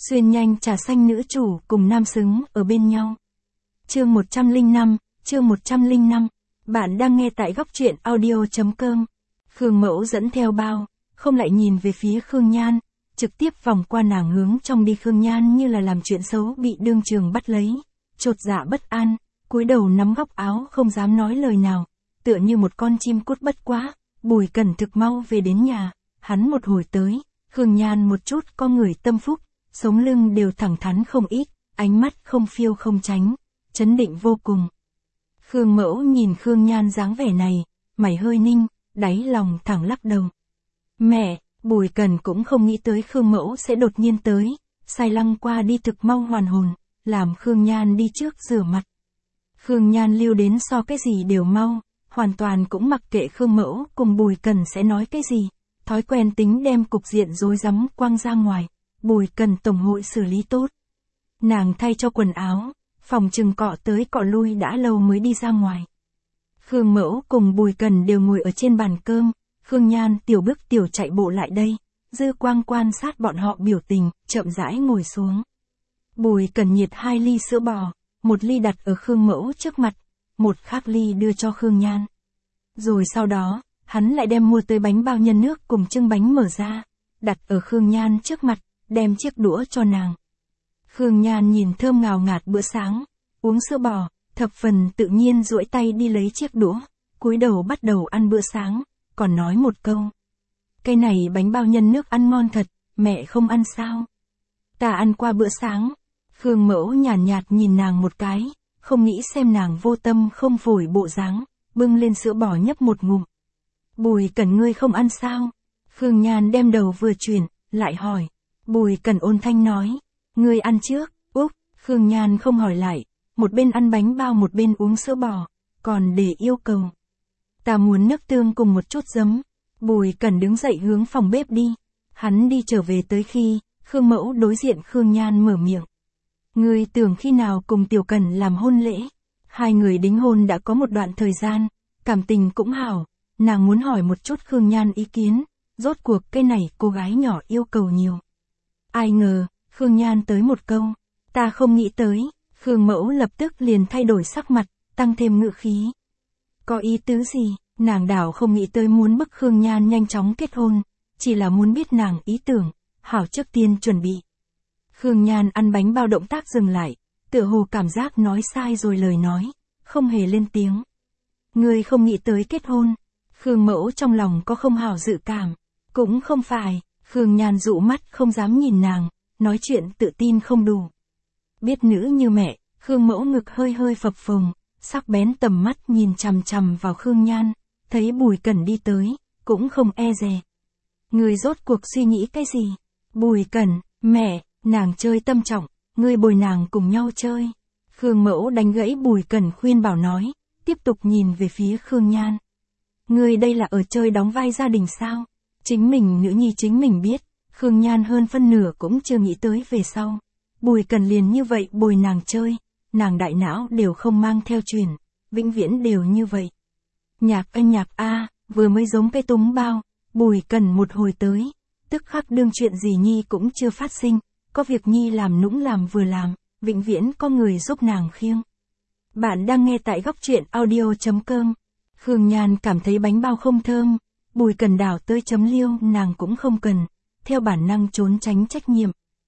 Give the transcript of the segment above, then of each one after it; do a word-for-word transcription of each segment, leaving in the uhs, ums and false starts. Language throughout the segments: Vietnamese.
Xuyên nhanh trà xanh nữ chủ cùng nam xứng ở bên nhau. Chương một trăm lẻ năm, chương một trăm lẻ năm. Bạn đang nghe tại góc truyện audio chấm com. Khương Mẫu dẫn theo bao, không lại nhìn về phía Khương Nhan, trực tiếp vòng qua nàng hướng trong đi. Khương Nhan như là làm chuyện xấu bị đương trường bắt lấy, chột dạ bất an, cúi đầu nắm góc áo không dám nói lời nào, tựa như một con chim cút. Bất quá, Bùi Cẩn thực mau về đến nhà, hắn một hồi tới, Khương Nhan một chút có người tâm phúc, sống lưng đều thẳng thắn không ít, ánh mắt không phiêu không tránh, chấn định vô cùng. Khương Mẫu nhìn Khương Nhan dáng vẻ này, mày hơi ninh, đáy lòng thẳng lắc đầu. Mẹ, Bùi Cẩn cũng không nghĩ tới Khương Mẫu sẽ đột nhiên tới, sai lăng qua đi thực mau hoàn hồn, làm Khương Nhan đi trước rửa mặt. Khương Nhan lưu đến so cái gì đều mau, hoàn toàn cũng mặc kệ Khương Mẫu cùng Bùi Cẩn sẽ nói cái gì, thói quen tính đem cục diện rối rắm quăng ra ngoài, Bùi Cẩn tổng hội xử lý tốt. Nàng thay cho quần áo, phòng trừng cọ tới cọ lui đã lâu mới đi ra ngoài. Khương Mẫu cùng Bùi Cẩn đều ngồi ở trên bàn cơm, Khương Nhan tiểu bước tiểu chạy bộ lại đây, dư quang quan sát bọn họ biểu tình, chậm rãi ngồi xuống. Bùi Cẩn nhiệt hai ly sữa bò, một ly đặt ở Khương Mẫu trước mặt, một khác ly đưa cho Khương Nhan. Rồi sau đó, hắn lại đem mua tới bánh bao nhân nước cùng trưng bánh mở ra, đặt ở Khương Nhan trước mặt, đem chiếc đũa cho nàng. Khương Nhan nhìn thơm ngào ngạt bữa sáng, uống sữa bò, thập phần tự nhiên duỗi tay đi lấy chiếc đũa, cúi đầu bắt đầu ăn bữa sáng, còn nói một câu. Cái này bánh bao nhân nước ăn ngon thật, mẹ không ăn sao? Ta ăn qua bữa sáng. Khương Mẫu nhàn nhạt, nhạt nhìn nàng một cái, không nghĩ xem nàng vô tâm không phổi bộ dáng, bưng lên sữa bò nhấp một ngụm. Bùi Cẩn ngươi không ăn sao? Khương Nhan đem đầu vừa chuyển, lại hỏi. Bùi Cẩn ôn thanh nói. Ngươi ăn trước, Úc. Khương Nhan không hỏi lại, một bên ăn bánh bao một bên uống sữa bò, còn để yêu cầu. Ta muốn nước tương cùng một chút giấm. Bùi Cẩn đứng dậy hướng phòng bếp đi. Hắn đi trở về tới khi, Khương Mẫu đối diện Khương Nhan mở miệng. Ngươi tưởng khi nào cùng Tiểu Cẩn làm hôn lễ? Hai người đính hôn đã có một đoạn thời gian, cảm tình cũng hảo, nàng muốn hỏi một chút Khương Nhan ý kiến, rốt cuộc cái này cô gái nhỏ yêu cầu nhiều. Ai ngờ, Khương Nhan tới một câu, ta không nghĩ tới, Khương Mẫu lập tức liền thay đổi sắc mặt, tăng thêm ngữ khí. Có ý tứ gì? Nàng đảo không nghĩ tới muốn bức Khương Nhan nhanh chóng kết hôn, chỉ là muốn biết nàng ý tưởng, hảo trước tiên chuẩn bị. Khương Nhan ăn bánh bao động tác dừng lại, tựa hồ cảm giác nói sai rồi lời nói, không hề lên tiếng. Ngươi không nghĩ tới kết hôn? Khương Mẫu trong lòng có không hảo dự cảm, cũng không phải. Khương Nhan dụ mắt không dám nhìn nàng, nói chuyện tự tin không đủ. Biết nữ như mẹ, Khương Mẫu ngực hơi hơi phập phồng, sắc bén tầm mắt nhìn chằm chằm vào Khương Nhan, thấy Bùi Cẩn đi tới, cũng không e dè. Ngươi rốt cuộc suy nghĩ cái gì? Bùi Cẩn, mẹ, nàng chơi tâm trọng, ngươi bồi nàng cùng nhau chơi. Khương Mẫu đánh gãy Bùi Cẩn khuyên bảo nói, tiếp tục nhìn về phía Khương Nhan. Ngươi đây là ở chơi đóng vai gia đình sao? Chính mình nữ nhi chính mình biết, Khương Nhan hơn phân nửa cũng chưa nghĩ tới về sau. Bùi Cẩn liền như vậy bồi nàng chơi, nàng đại não đều không mang theo truyền, vĩnh viễn đều như vậy. Nhạc anh nhạc a, vừa mới giống cái túng bao, Bùi Cẩn một hồi tới, tức khắc đương chuyện gì nhi cũng chưa phát sinh, có việc nhi làm nũng làm vừa làm, vĩnh viễn có người giúp nàng khiêng. Bạn đang nghe tại góc truyện audio chấm com. Khương Nhan cảm thấy bánh bao không thơm, Bùi Cẩn đảo tới chấm liêu nàng cũng không cần, theo bản năng trốn tránh trách nhiệm.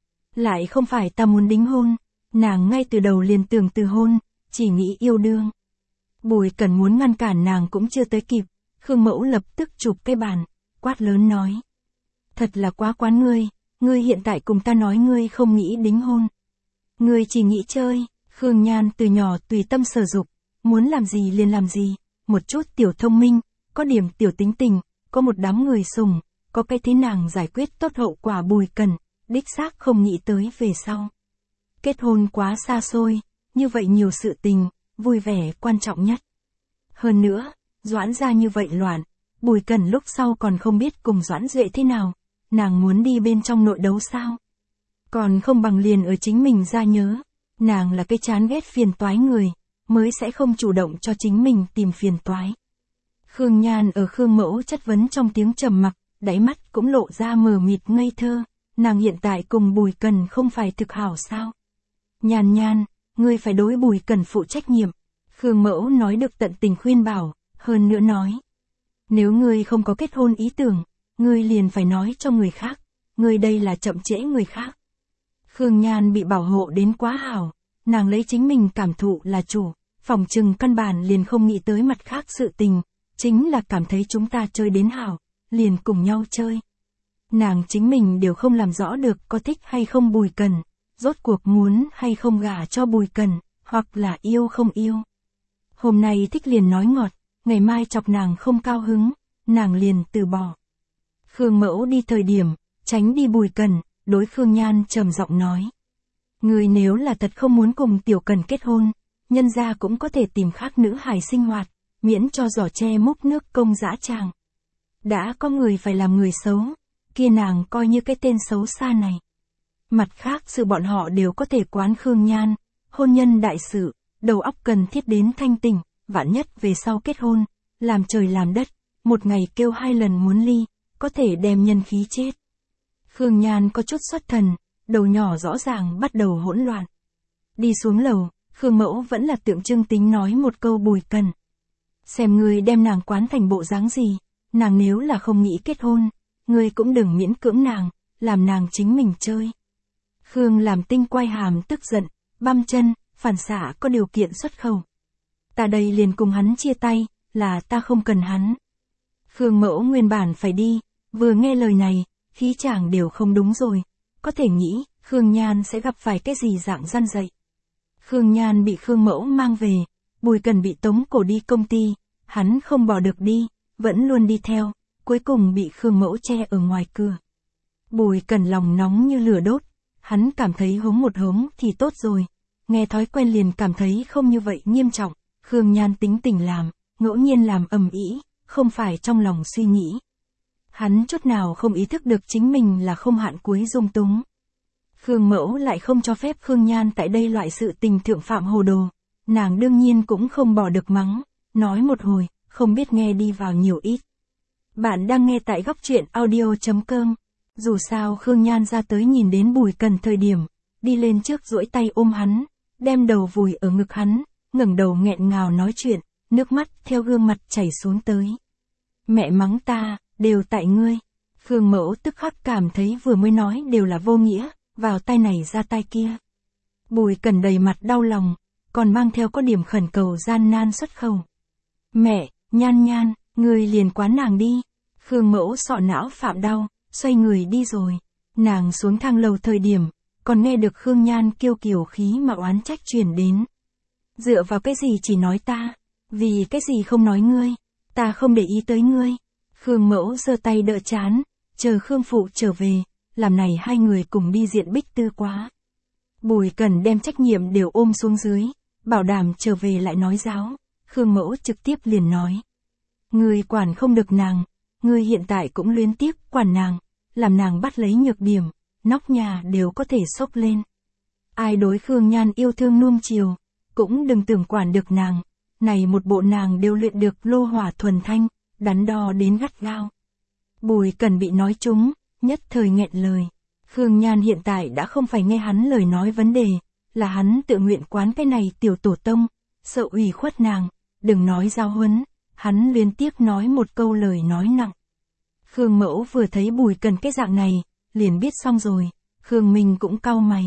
Lại không phải ta muốn đính hôn, nàng ngay từ đầu liền tưởng từ hôn, chỉ nghĩ yêu đương. Bùi Cẩn muốn ngăn cản nàng cũng chưa tới kịp, Khương Mẫu lập tức chụp cái bàn, quát lớn nói. Thật là quá quán ngươi, ngươi hiện tại cùng ta nói ngươi không nghĩ đính hôn. Ngươi chỉ nghĩ chơi. Khương Nhan từ nhỏ tùy tâm sở dục, muốn làm gì liền làm gì, một chút tiểu thông minh, có điểm tiểu tính tình, có một đám người sùng, có cái thế nàng giải quyết tốt hậu quả. Bùi Cẩn, đích xác không nghĩ tới về sau. Kết hôn quá xa xôi, như vậy nhiều sự tình, vui vẻ quan trọng nhất. Hơn nữa, Doãn gia như vậy loạn, Bùi Cẩn lúc sau còn không biết cùng Doãn Duệ thế nào, nàng muốn đi bên trong nội đấu sao? Còn không bằng liền ở chính mình ra nhớ, nàng là cái chán ghét phiền toái người, mới sẽ không chủ động cho chính mình tìm phiền toái. Khương Nhan ở Khương Mẫu chất vấn trong tiếng trầm mặc, đáy mắt cũng lộ ra mờ mịt ngây thơ, nàng hiện tại cùng Bùi Cần không phải thực hảo sao? Nhan Nhan, ngươi phải đối Bùi Cần phụ trách nhiệm. Khương Mẫu nói được tận tình khuyên bảo, hơn nữa nói. Nếu ngươi không có kết hôn ý tưởng, ngươi liền phải nói cho người khác, ngươi đây là chậm trễ người khác. Khương Nhan bị bảo hộ đến quá hảo, nàng lấy chính mình cảm thụ là chủ, phỏng chừng căn bản liền không nghĩ tới mặt khác sự tình, chính là cảm thấy chúng ta chơi đến hảo, liền cùng nhau chơi. Nàng chính mình đều không làm rõ được có thích hay không Bùi Cần, rốt cuộc muốn hay không gả cho Bùi Cần, hoặc là yêu không yêu. Hôm nay thích liền nói ngọt, ngày mai chọc nàng không cao hứng, nàng liền từ bỏ. Khương Mẫu đi thời điểm, tránh đi Bùi Cần, đối Khương Nhan trầm giọng nói. Người nếu là thật không muốn cùng Tiểu Cần kết hôn, nhân gia cũng có thể tìm khác nữ hài sinh hoạt, miễn cho giỏ tre múc nước công dã tràng. Đã có người phải làm người xấu, kia nàng coi như cái tên xấu xa này. Mặt khác sự bọn họ đều có thể quán Khương Nhan, hôn nhân đại sự, đầu óc cần thiết đến thanh tỉnh, vạn nhất về sau kết hôn, làm trời làm đất, một ngày kêu hai lần muốn ly, có thể đem nhân khí chết. Khương Nhan có chút xuất thần, đầu nhỏ rõ ràng bắt đầu hỗn loạn. Đi xuống lầu, Khương Mẫu vẫn là tượng trưng tính nói một câu Bùi Cần. Xem ngươi đem nàng quán thành bộ dáng gì, nàng nếu là không nghĩ kết hôn, ngươi cũng đừng miễn cưỡng nàng, làm nàng chính mình chơi. Khương làm tinh quay hàm tức giận, băm chân, phản xạ có điều kiện xuất khẩu. Ta đây liền cùng hắn chia tay, là ta không cần hắn. Khương Mẫu nguyên bản phải đi, vừa nghe lời này, khí chàng đều không đúng rồi, có thể nghĩ, Khương Nhan sẽ gặp phải cái gì dạng răn dậy. Khương Nhan bị Khương Mẫu mang về, Bùi Cần bị tống cổ đi công ty, hắn không bỏ được đi, vẫn luôn đi theo, cuối cùng bị Khương Mẫu che ở ngoài cửa. Bùi Cần lòng nóng như lửa đốt, hắn cảm thấy hống một hống thì tốt rồi, nghe thói quen liền cảm thấy không như vậy nghiêm trọng, Khương Nhan tính tình làm, ngẫu nhiên làm ầm ĩ, không phải trong lòng suy nghĩ. Hắn chút nào không ý thức được chính mình là không hạn cuối dung túng. Khương Mẫu lại không cho phép Khương Nhan tại đây loại sự tình thượng phạm hồ đồ, nàng đương nhiên cũng không bỏ được mắng, nói một hồi, không biết nghe đi vào nhiều ít. Bạn đang nghe tại góc truyện audio chấm com. Dù sao Khương Nhan ra tới nhìn đến Bùi Cần thời điểm, đi lên trước duỗi tay ôm hắn, đem đầu vùi ở ngực hắn, ngẩng đầu nghẹn ngào nói chuyện, nước mắt theo gương mặt chảy xuống tới. Mẹ mắng ta, đều tại ngươi. Khương Mẫu tức khắc cảm thấy vừa mới nói đều là vô nghĩa, vào tay này ra tay kia. Bùi Cần đầy mặt đau lòng, còn mang theo có điểm khẩn cầu gian nan xuất khẩu. Mẹ, Nhan Nhan, ngươi liền quán nàng đi. Khương Mẫu sọ não phạm đau, xoay người đi rồi. Nàng xuống thang lầu thời điểm, còn nghe được Khương Nhan kêu kiều khí mà oán trách truyền đến. Dựa vào cái gì chỉ nói ta, vì cái gì không nói ngươi, ta không để ý tới ngươi. Khương Mẫu giơ tay đỡ chán, chờ Khương Phụ trở về, làm này hai người cùng đi diện bích tư quá. Bùi Cần đem trách nhiệm đều ôm xuống dưới, bảo đảm trở về lại nói giáo. Khương Mẫu trực tiếp liền nói. Ngươi quản không được nàng, ngươi hiện tại cũng luyến tiếc quản nàng, làm nàng bắt lấy nhược điểm, nóc nhà đều có thể xốc lên. Ai đối Khương Nhan yêu thương nuông chiều, cũng đừng tưởng quản được nàng, này một bộ nàng đều luyện được lô hỏa thuần thanh, đắn đo đến gắt gao. Bùi Cần bị nói trúng, nhất thời nghẹn lời. Khương Nhan hiện tại đã không phải nghe hắn lời nói vấn đề, là hắn tự nguyện quán cái này tiểu tổ tông, sợ ủy khuất nàng, đừng nói giao huấn, hắn liên tiếp nói một câu lời nói nặng. Khương Mẫu vừa thấy Bùi Cần cái dạng này, liền biết xong rồi, Khương Minh cũng cau mày.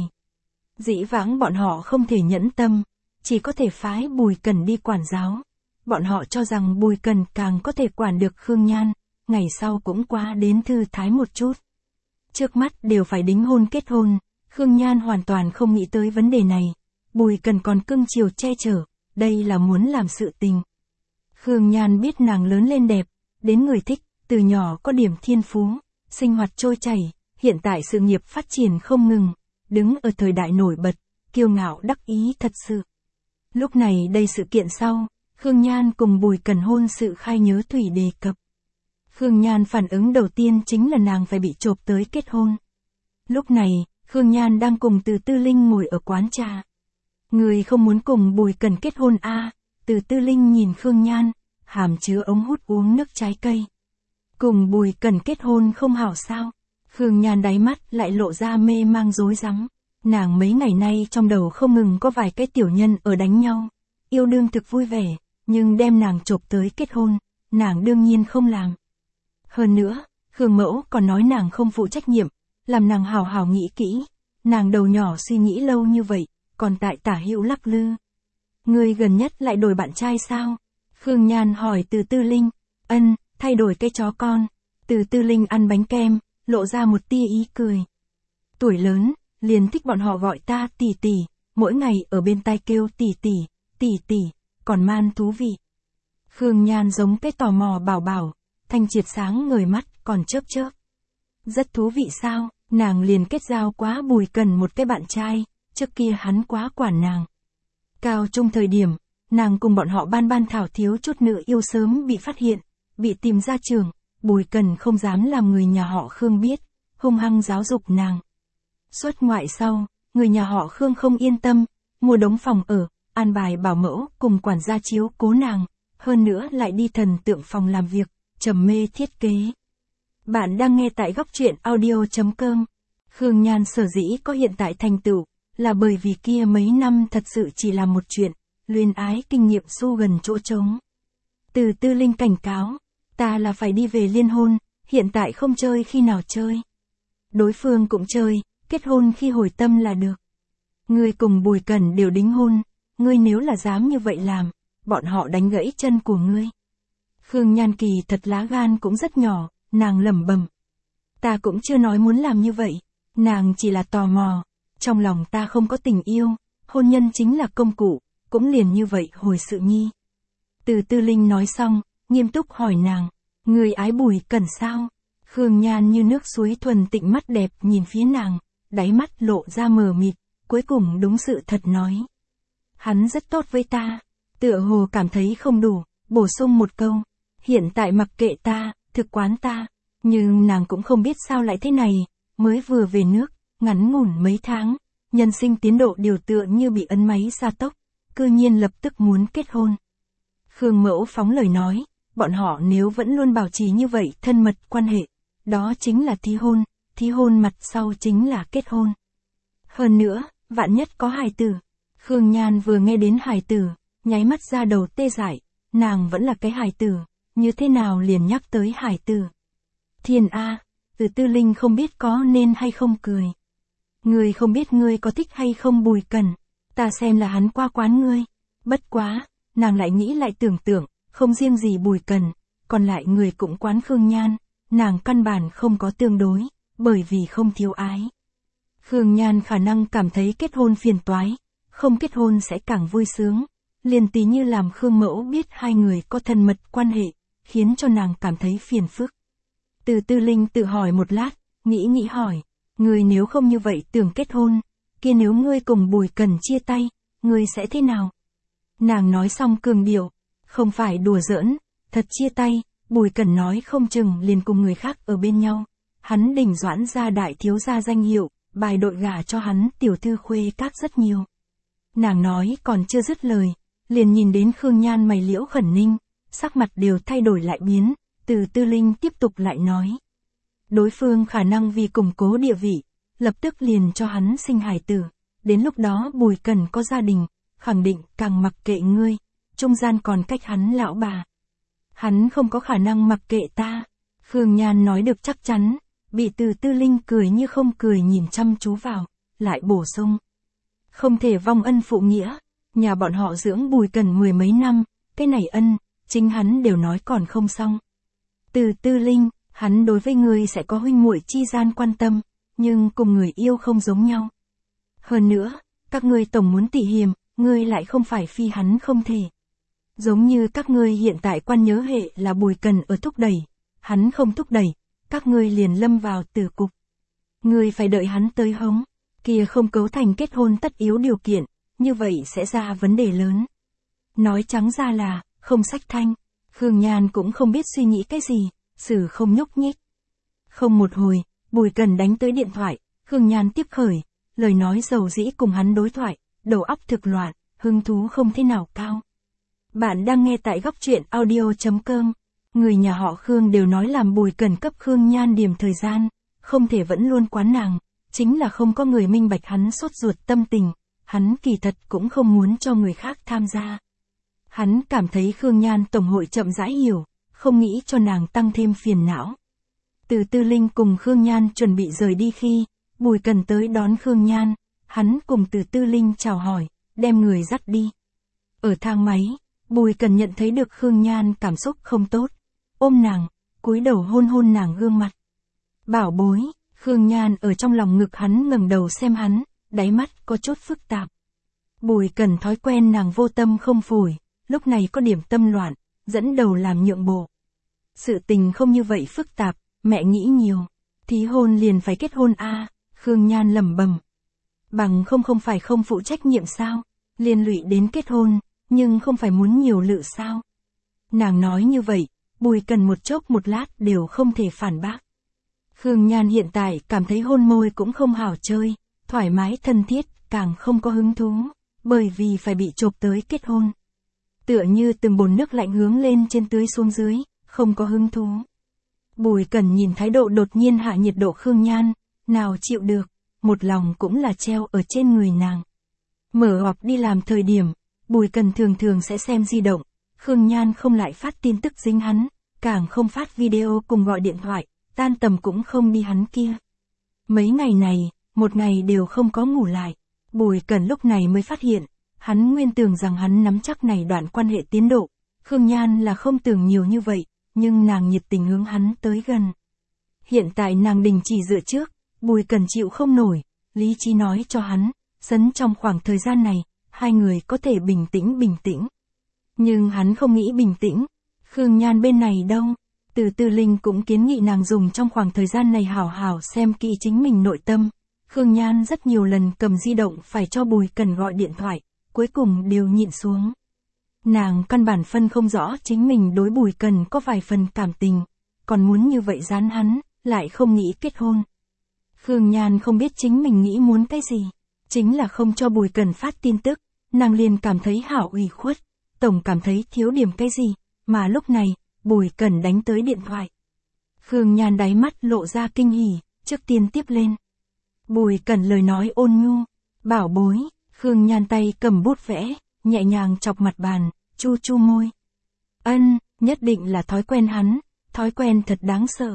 Dĩ vãng bọn họ không thể nhẫn tâm, chỉ có thể phái Bùi Cần đi quản giáo. Bọn họ cho rằng Bùi Cần càng có thể quản được Khương Nhan, ngày sau cũng qua đến thư thái một chút. Trước mắt đều phải đính hôn kết hôn, Khương Nhan hoàn toàn không nghĩ tới vấn đề này. Bùi Cần còn cưng chiều che chở, đây là muốn làm sự tình. Khương Nhan biết nàng lớn lên đẹp, đến người thích, từ nhỏ có điểm thiên phú, sinh hoạt trôi chảy, hiện tại sự nghiệp phát triển không ngừng, đứng ở thời đại nổi bật, kiêu ngạo đắc ý thật sự. Lúc này đây sự kiện sau, Khương Nhan cùng Bùi Cần hôn sự khai nhớ thủy đề cập. Khương Nhan phản ứng đầu tiên chính là nàng phải bị chộp tới kết hôn. Lúc này, Khương Nhan đang cùng Từ Tư Linh ngồi ở quán trà. Người không muốn cùng Bùi Cần kết hôn a? À, Từ Tư Linh nhìn Khương Nhan, hàm chứa ống hút uống nước trái cây. Cùng Bùi Cần kết hôn không hảo sao? Khương Nhan đáy mắt lại lộ ra mê mang rối rắm. Nàng mấy ngày nay trong đầu không ngừng có vài cái tiểu nhân ở đánh nhau. Yêu đương thực vui vẻ, nhưng đem nàng chộp tới kết hôn, nàng đương nhiên không làm. Hơn nữa, Khương Mẫu còn nói nàng không phụ trách nhiệm, làm nàng hào hào nghĩ kỹ. Nàng đầu nhỏ suy nghĩ lâu như vậy, còn tại tả hữu lắc lư. Ngươi gần nhất lại đổi bạn trai sao? Khương Nhan hỏi Từ Tư Linh. Ân, thay đổi cái chó con. Từ Tư Linh ăn bánh kem, lộ ra một tia ý cười. Tuổi lớn, liền thích bọn họ gọi ta tỷ tỷ, mỗi ngày ở bên tai kêu tỷ tỷ, tỷ tỷ, còn man thú vị. Khương Nhan giống cái tò mò bảo bảo, thanh triệt sáng ngời mắt còn chớp chớp. Rất thú vị sao? Nàng liền kết giao quá Bùi Cần một cái bạn trai, trước kia hắn quá quản nàng. Cao trung thời điểm, nàng cùng bọn họ ban ban thảo thiếu chút nữa yêu sớm bị phát hiện, bị tìm ra trường, Bùi Cần không dám làm người nhà họ Khương biết, hung hăng giáo dục nàng. Xuất ngoại sau, người nhà họ Khương không yên tâm, mua đống phòng ở, an bài bảo mẫu cùng quản gia chiếu cố nàng, hơn nữa lại đi thần tượng phòng làm việc, trầm mê thiết kế. Bạn đang nghe tại góc truyện audio chấm com. Khương Nhan sở dĩ có hiện tại thành tựu, là bởi vì kia mấy năm thật sự chỉ là một chuyện, luyến ái kinh nghiệm xu gần chỗ trống. Từ Tư Linh cảnh cáo, ta là phải đi về liên hôn, hiện tại không chơi khi nào chơi. Đối phương cũng chơi, kết hôn khi hồi tâm là được. Ngươi cùng Bùi Cần đều đính hôn, ngươi nếu là dám như vậy làm, bọn họ đánh gãy chân của ngươi. Khương Nhan kỳ thật lá gan cũng rất nhỏ, nàng lẩm bẩm. Ta cũng chưa nói muốn làm như vậy, nàng chỉ là tò mò, trong lòng ta không có tình yêu, hôn nhân chính là công cụ, cũng liền như vậy hồi sự nhi. Từ Tư Linh nói xong, nghiêm túc hỏi nàng, người ái Bùi Cần sao? Khương Nhan như nước suối thuần tịnh mắt đẹp nhìn phía nàng, đáy mắt lộ ra mờ mịt, cuối cùng đúng sự thật nói. Hắn rất tốt với ta, tựa hồ cảm thấy không đủ, bổ sung một câu, hiện tại mặc kệ ta, thực quán ta, nhưng nàng cũng không biết sao lại thế này, mới vừa về nước, ngắn ngủn mấy tháng, nhân sinh tiến độ điều tựa như bị ấn máy gia tốc, cư nhiên lập tức muốn kết hôn. Khương Mẫu phóng lời nói, bọn họ nếu vẫn luôn bảo trì như vậy thân mật quan hệ, đó chính là thí hôn, thí hôn mặt sau chính là kết hôn. Hơn nữa, vạn nhất có hài tử. Khương Nhan vừa nghe đến hài tử, nháy mắt ra đầu tê dại, nàng vẫn là cái hài tử, như thế nào liền nhắc tới hài tử. Thiên A, Từ Tư Linh không biết có nên hay không cười. Ngươi không biết ngươi có thích hay không Bùi Cần, ta xem là hắn qua quán ngươi. Bất quá, nàng lại nghĩ lại tưởng tượng, không riêng gì Bùi Cần, còn lại người cũng quán Khương Nhan, nàng căn bản không có tương đối, bởi vì không thiếu ái. Khương Nhan khả năng cảm thấy kết hôn phiền toái, không kết hôn sẽ càng vui sướng, liền tí như làm Khương Mẫu biết hai người có thân mật quan hệ, khiến cho nàng cảm thấy phiền phức. Từ Tư Linh tự hỏi một lát, nghĩ nghĩ hỏi, ngươi nếu không như vậy tưởng kết hôn, kia nếu ngươi cùng Bùi Cần chia tay, ngươi sẽ thế nào? Nàng nói xong cường điệu, không phải đùa giỡn, thật chia tay, Bùi Cần nói không chừng liền cùng người khác ở bên nhau, hắn đỉnh Doãn gia đại thiếu gia danh hiệu, bài đội gả cho hắn tiểu thư khuê các rất nhiều. Nàng nói còn chưa dứt lời, liền nhìn đến Khương Nhan mày liễu khẩn ninh, sắc mặt đều thay đổi lại biến, Từ Tư Linh tiếp tục lại nói. Đối phương khả năng vì củng cố địa vị, lập tức liền cho hắn sinh hài tử, đến lúc đó Bùi Cần có gia đình, khẳng định càng mặc kệ ngươi, trung gian còn cách hắn lão bà. Hắn không có khả năng mặc kệ ta. Khương Nhan nói được chắc chắn, bị Từ Tư Linh cười như không cười nhìn chăm chú vào, lại bổ sung. Không thể vong ân phụ nghĩa, nhà bọn họ dưỡng Bùi Cần mười mấy năm, cái này ân, chính hắn đều nói còn không xong. Từ Tư Linh, hắn đối với ngươi sẽ có huynh muội chi gian quan tâm, nhưng cùng người yêu không giống nhau. Hơn nữa, các ngươi tổng muốn tỉ hiềm, ngươi lại không phải phi hắn không thể. Giống như các ngươi hiện tại quan nhớ hệ là Bùi Cần ở thúc đẩy, hắn không thúc đẩy, các ngươi liền lâm vào tử cục. Ngươi phải đợi hắn tới hống, kia không cấu thành kết hôn tất yếu điều kiện, như vậy sẽ ra vấn đề lớn. Nói trắng ra là, không sách thanh, Khương Nhan cũng không biết suy nghĩ cái gì, xử không nhúc nhích. Không một hồi, Bùi Cần đánh tới điện thoại, Khương Nhan tiếp khởi, lời nói dầu dĩ cùng hắn đối thoại, đầu óc thực loạn, hứng thú không thế nào cao. Bạn đang nghe tại góc truyện audio chấm com. Người nhà họ Khương đều nói làm Bùi Cần cấp Khương Nhan điểm thời gian, không thể vẫn luôn quán nàng, chính là không có người minh bạch hắn sốt ruột tâm tình, hắn kỳ thật cũng không muốn cho người khác tham gia. Hắn cảm thấy Khương Nhan tổng hội chậm rãi hiểu, không nghĩ cho nàng tăng thêm phiền não. Từ Tư Linh cùng Khương Nhan chuẩn bị rời đi khi, Bùi Cần tới đón Khương Nhan, hắn cùng Từ Tư Linh chào hỏi, đem người dắt đi. Ở thang máy, Bùi Cần nhận thấy được Khương Nhan cảm xúc không tốt, ôm nàng, cúi đầu hôn hôn nàng gương mặt. Bảo bối, Khương Nhan ở trong lòng ngực hắn ngẩng đầu xem hắn, đáy mắt có chút phức tạp. Bùi Cần thói quen nàng vô tâm không phổi, lúc này có điểm tâm loạn, dẫn đầu làm nhượng bộ. Sự tình không như vậy phức tạp, mẹ nghĩ nhiều. Thí hôn liền phải kết hôn a, à, Khương Nhan lẩm bẩm. Bằng không không phải không phụ trách nhiệm sao, liên lụy đến kết hôn, nhưng không phải muốn nhiều lự sao. Nàng nói như vậy, Bùi Cần một chốc một lát đều không thể phản bác. Khương Nhan hiện tại cảm thấy hôn môi cũng không hảo chơi, thoải mái thân thiết, càng không có hứng thú, bởi vì phải bị chộp tới kết hôn. Tựa như từng bồn nước lạnh hướng lên trên tưới xuống dưới, không có hứng thú. Bùi Cần nhìn thái độ đột nhiên hạ nhiệt độ Khương Nhan, nào chịu được, một lòng cũng là treo ở trên người nàng. Mở họp đi làm thời điểm, Bùi Cần thường thường sẽ xem di động, Khương Nhan không lại phát tin tức dính hắn, càng không phát video cùng gọi điện thoại, tan tầm cũng không đi hắn kia. Mấy ngày này, một ngày đều không có ngủ lại, Bùi Cần lúc này mới phát hiện, hắn nguyên tưởng rằng hắn nắm chắc này đoạn quan hệ tiến độ, Khương Nhan là không tưởng nhiều như vậy, nhưng nàng nhiệt tình hướng hắn tới gần. Hiện tại nàng đình chỉ dựa trước, Bùi Cần chịu không nổi, lý trí nói cho hắn, sấn trong khoảng thời gian này, hai người có thể bình tĩnh bình tĩnh. Nhưng hắn không nghĩ bình tĩnh, Khương Nhan bên này đâu, Từ Tư Linh cũng kiến nghị nàng dùng trong khoảng thời gian này hảo hảo xem kỹ chính mình nội tâm. Khương Nhan rất nhiều lần cầm di động phải cho Bùi Cần gọi điện thoại, cuối cùng đều nhịn xuống. Nàng căn bản phân không rõ chính mình đối Bùi Cần có vài phần cảm tình, còn muốn như vậy dán hắn, lại không nghĩ kết hôn. Khương Nhan không biết chính mình nghĩ muốn cái gì, chính là không cho Bùi Cần phát tin tức, nàng liền cảm thấy hảo ủy khuất, tổng cảm thấy thiếu điểm cái gì, mà lúc này, Bùi Cần đánh tới điện thoại. Khương Nhan đáy mắt lộ ra kinh hỉ, trước tiên tiếp lên. Bùi Cần lời nói ôn nhu, bảo bối, Khương Nhan tay cầm bút vẽ, nhẹ nhàng chọc mặt bàn, chu chu môi. Ân, nhất định là thói quen hắn, thói quen thật đáng sợ.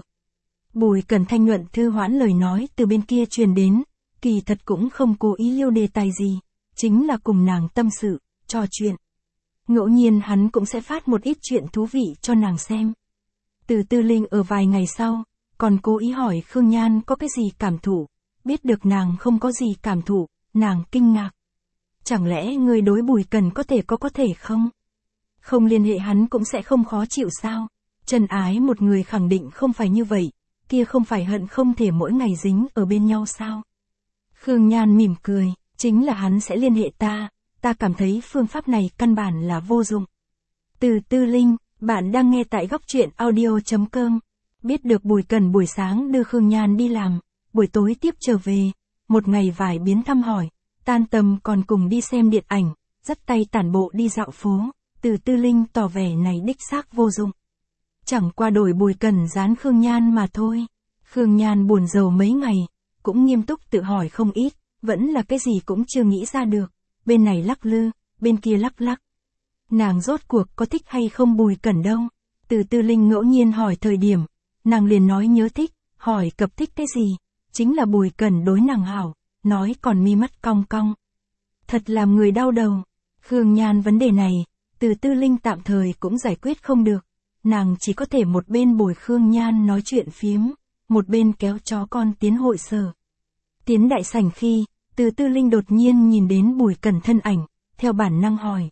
Bùi Cần thanh nhuận thư hoãn lời nói từ bên kia truyền đến, kỳ thật cũng không cố ý liêu đề tài gì, chính là cùng nàng tâm sự, trò chuyện. Ngẫu nhiên hắn cũng sẽ phát một ít chuyện thú vị cho nàng xem. Từ Tư Linh ở vài ngày sau, còn cố ý hỏi Khương Nhan có cái gì cảm thụ, biết được nàng không có gì cảm thụ, nàng kinh ngạc. Chẳng lẽ người đối Bùi Cần có thể có có thể không? Không liên hệ hắn cũng sẽ không khó chịu sao? Trần ái một người khẳng định không phải như vậy, kia không phải hận không thể mỗi ngày dính ở bên nhau sao? Khương Nhan mỉm cười, chính là hắn sẽ liên hệ ta, ta cảm thấy phương pháp này căn bản là vô dụng. Từ Tư Linh, bạn đang nghe tại góc truyện audio chấm com. Biết được Bùi Cần buổi sáng đưa Khương Nhan đi làm, buổi tối tiếp trở về, một ngày vài biến thăm hỏi, tan tầm còn cùng đi xem điện ảnh, dắt tay tản bộ đi dạo phố, Từ Tư Linh tỏ vẻ này đích xác vô dụng. Chẳng qua đổi Bùi Cần dán Khương Nhan mà thôi. Khương Nhan buồn rầu mấy ngày, cũng nghiêm túc tự hỏi không ít, vẫn là cái gì cũng chưa nghĩ ra được, bên này lắc lư, bên kia lắc lắc. Nàng rốt cuộc có thích hay không Bùi Cần đâu? Từ Tư Linh ngẫu nhiên hỏi thời điểm, nàng liền nói nhớ thích, hỏi cập thích cái gì, chính là Bùi Cần đối nàng hảo, nói còn mi mắt cong cong. Thật làm người đau đầu. Khương Nhan vấn đề này, Từ Tư Linh tạm thời cũng giải quyết không được, nàng chỉ có thể một bên bồi Khương Nhan nói chuyện phiếm, một bên kéo chó con tiến hội sở. Tiến đại sảnh khi, Từ Tư Linh đột nhiên nhìn đến Bùi Cần thân ảnh, theo bản năng hỏi.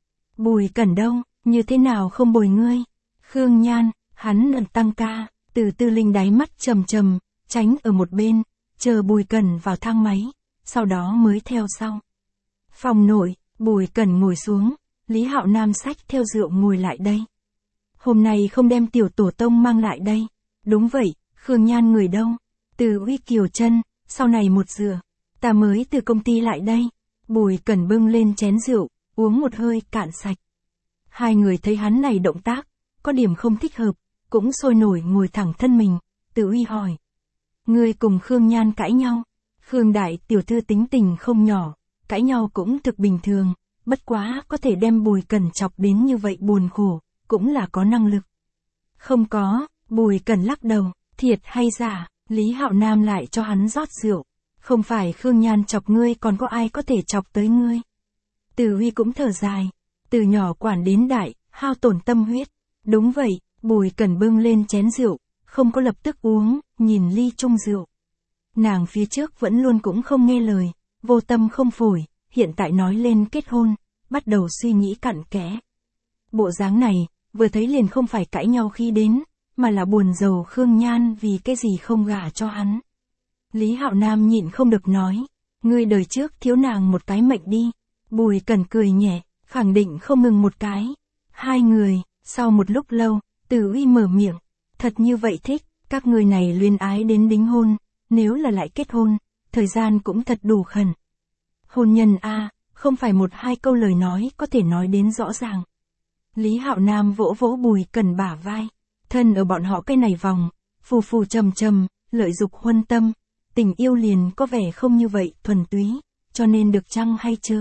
Bùi Cần đâu, như thế nào không bồi ngươi? Khương Nhan, hắn lần tăng ca, Từ Tư Linh đáy mắt trầm trầm, tránh ở một bên, chờ Bùi Cần vào thang máy, sau đó mới theo sau. Phòng nội, Bùi Cần ngồi xuống, Lý Hạo Nam xách theo rượu ngồi lại đây. Hôm nay không đem tiểu tổ tông mang lại đây. Đúng vậy, Khương Nhan người đâu? Từ Uy Kiều chân, sau này một rửa. Ta mới từ công ty lại đây. Bùi Cần bưng lên chén rượu, uống một hơi cạn sạch. Hai người thấy hắn này động tác, có điểm không thích hợp, cũng sôi nổi ngồi thẳng thân mình. Từ Uy hỏi. Ngươi cùng Khương Nhan cãi nhau. Khương đại tiểu thư tính tình không nhỏ, cãi nhau cũng thực bình thường, bất quá có thể đem Bùi Cẩn chọc đến như vậy buồn khổ, cũng là có năng lực. Không có, Bùi Cẩn lắc đầu, thiệt hay giả, Lý Hạo Nam lại cho hắn rót rượu. Không phải Khương Nhan chọc ngươi còn có ai có thể chọc tới ngươi. Từ Huy cũng thở dài, từ nhỏ quản đến đại, hao tổn tâm huyết. Đúng vậy, Bùi Cẩn bưng lên chén rượu, không có lập tức uống, nhìn ly chung rượu. Nàng phía trước vẫn luôn cũng không nghe lời, vô tâm không phổi, hiện tại nói lên kết hôn, bắt đầu suy nghĩ cặn kẽ. Bộ dáng này, vừa thấy liền không phải cãi nhau khi đến, mà là buồn rầu Khương Nhan vì cái gì không gả cho hắn. Lý Hạo Nam nhịn không được nói, ngươi đời trước thiếu nàng một cái mệnh đi. Bùi Cẩn cười nhẹ, khẳng định không ngừng một cái. Hai người, sau một lúc lâu, Từ Uy mở miệng, thật như vậy thích, các người này luyến ái đến đính hôn, nếu là lại kết hôn, thời gian cũng thật đủ khẩn. Hôn nhân a, không phải một hai câu lời nói có thể nói đến rõ ràng. Lý Hạo Nam vỗ vỗ Bùi Cẩn bả vai, thân ở bọn họ cái này vòng, phù phù trầm trầm, lợi dục huân tâm, tình yêu liền có vẻ không như vậy thuần túy, cho nên được chăng hay chớ.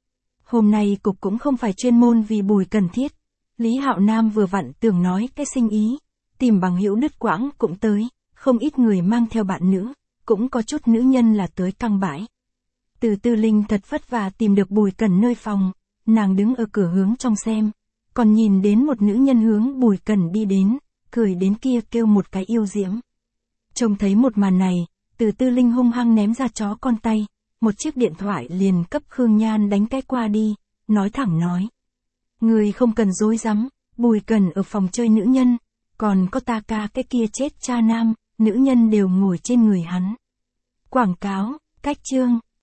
Hôm nay cục cũng không phải chuyên môn vì Bùi Cẩn thiết, Lý Hạo Nam vừa vặn tưởng nói cái sinh ý, tìm bằng hữu đứt quãng cũng tới, không ít người mang theo bạn nữ, cũng có chút nữ nhân là tới căng bãi. Từ Tư Linh thật vất vả tìm được Bùi Cẩn nơi phòng, nàng đứng ở cửa hướng trong xem, còn nhìn đến một nữ nhân hướng Bùi Cẩn đi đến, cười đến kia kêu một cái yêu diễm. Trông thấy một màn này, Từ Tư Linh hung hăng ném ra chó con tay, một chiếc điện thoại liền cấp Khương Nhan đánh cái qua đi, nói thẳng nói. Người không cần dối rắm, Bùi Cẩn ở phòng chơi nữ nhân, còn có ta ca cái kia chết cha nam, nữ nhân đều ngồi trên người hắn. Quảng cáo, cách chương.